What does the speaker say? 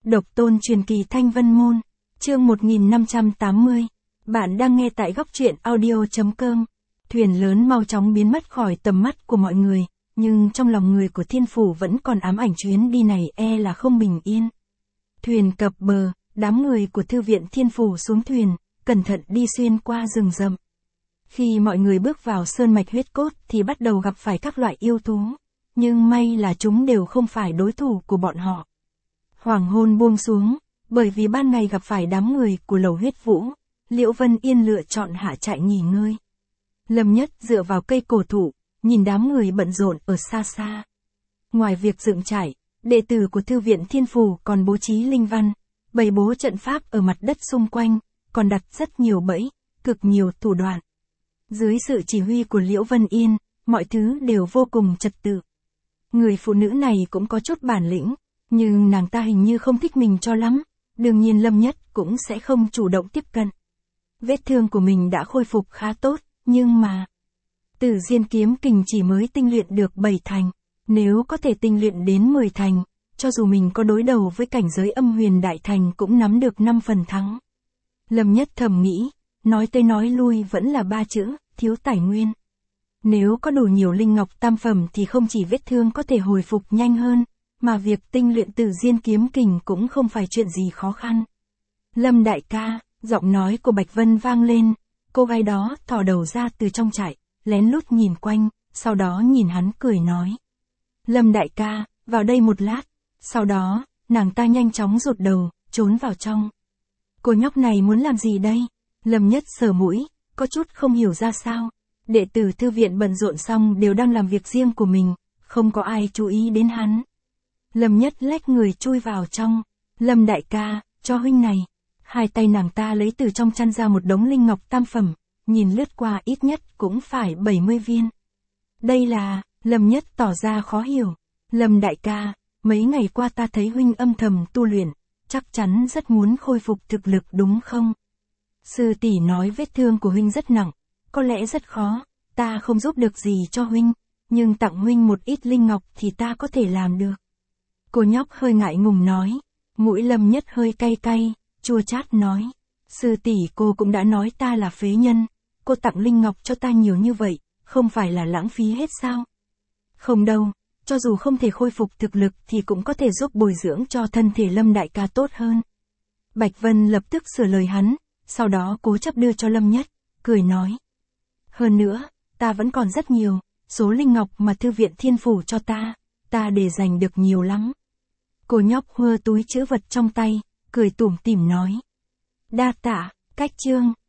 Độc tôn truyền kỳ Thanh Vân Môn, chương 1580. Bạn đang nghe tại góc truyện audio.com. Thuyền lớn mau chóng biến mất khỏi tầm mắt của mọi người, nhưng trong lòng người của Thiên Phủ vẫn còn ám ảnh chuyến đi này là không bình yên. Thuyền cập bờ, đám người của Thư viện Thiên Phủ xuống thuyền, cẩn thận đi xuyên qua rừng rậm. Khi mọi người bước vào sơn mạch huyết cốt thì bắt đầu gặp phải các loại yêu thú, nhưng may là chúng đều không phải đối thủ của bọn họ. Hoàng hôn buông xuống, bởi vì ban ngày gặp phải đám người của Lầu Huyết Vũ, Liễu Vân Yên lựa chọn hạ trại nghỉ ngơi. Lâm Nhất dựa vào cây cổ thụ, nhìn đám người bận rộn ở xa xa. Ngoài việc dựng trại, đệ tử của Thư viện Thiên Phủ còn bố trí linh văn, bày bố trận pháp ở mặt đất xung quanh, còn đặt rất nhiều bẫy, cực nhiều thủ đoạn. Dưới sự chỉ huy của Liễu Vân Yên, mọi thứ đều vô cùng trật tự. Người phụ nữ này cũng có chút bản lĩnh, nhưng nàng ta hình như không thích mình cho lắm, đương nhiên Lâm Nhất cũng sẽ không chủ động tiếp cận. Vết thương của mình đã khôi phục khá tốt, nhưng mà Tử Diên kiếm kình chỉ mới tinh luyện được 7 thành, nếu có thể tinh luyện đến 10 thành, cho dù mình có đối đầu với cảnh giới Âm Huyền Đại Thành cũng nắm được 5 phần thắng. Lâm Nhất thầm nghĩ, nói tới nói lui vẫn là 3 chữ, thiếu tài nguyên. Nếu có đủ nhiều linh ngọc tam phẩm thì không chỉ vết thương có thể hồi phục nhanh hơn, mà việc tinh luyện Tử Diên kiếm kình cũng không phải chuyện gì khó khăn. Lâm đại ca, giọng nói của Bạch Vân vang lên, cô gái đó thò đầu ra từ trong trại, lén lút nhìn quanh, sau đó nhìn hắn cười nói. Lâm đại ca, vào đây một lát, sau đó, nàng ta nhanh chóng rụt đầu, trốn vào trong. Cô nhóc này muốn làm gì đây? Lâm Nhất sờ mũi, có chút không hiểu ra sao. Đệ tử thư viện bận rộn xong đều đang làm việc riêng của mình, không có ai chú ý đến hắn. Lâm Nhất lách người chui vào trong. Lâm đại ca, cho huynh này. Hai tay nàng ta lấy từ trong chăn ra một đống linh ngọc tam phẩm, nhìn lướt qua ít nhất cũng phải 70 viên. Đây là, Lâm Nhất tỏ ra khó hiểu. Lâm đại ca, mấy ngày qua ta thấy huynh âm thầm tu luyện, chắc chắn rất muốn khôi phục thực lực đúng không? Sư tỷ nói vết thương của huynh rất nặng, có lẽ rất khó, ta không giúp được gì cho huynh, nhưng tặng huynh một ít linh ngọc thì ta có thể làm được. Cô nhóc hơi ngại ngùng nói, mũi Lâm Nhất hơi cay cay, chua chát nói, sư tỷ cô cũng đã nói ta là phế nhân, cô tặng linh ngọc cho ta nhiều như vậy, không phải là lãng phí hết sao? Không đâu, cho dù không thể khôi phục thực lực thì cũng có thể giúp bồi dưỡng cho thân thể Lâm đại ca tốt hơn. Bạch Vân lập tức sửa lời hắn, sau đó cố chấp đưa cho Lâm Nhất, cười nói. Hơn nữa, ta vẫn còn rất nhiều, số linh ngọc mà Thư viện Thiên Phủ cho ta để dành được nhiều lắm. Cô nhóc hơ túi trữ vật trong tay, cười tủm tỉm nói. Đa tạ, cách chương.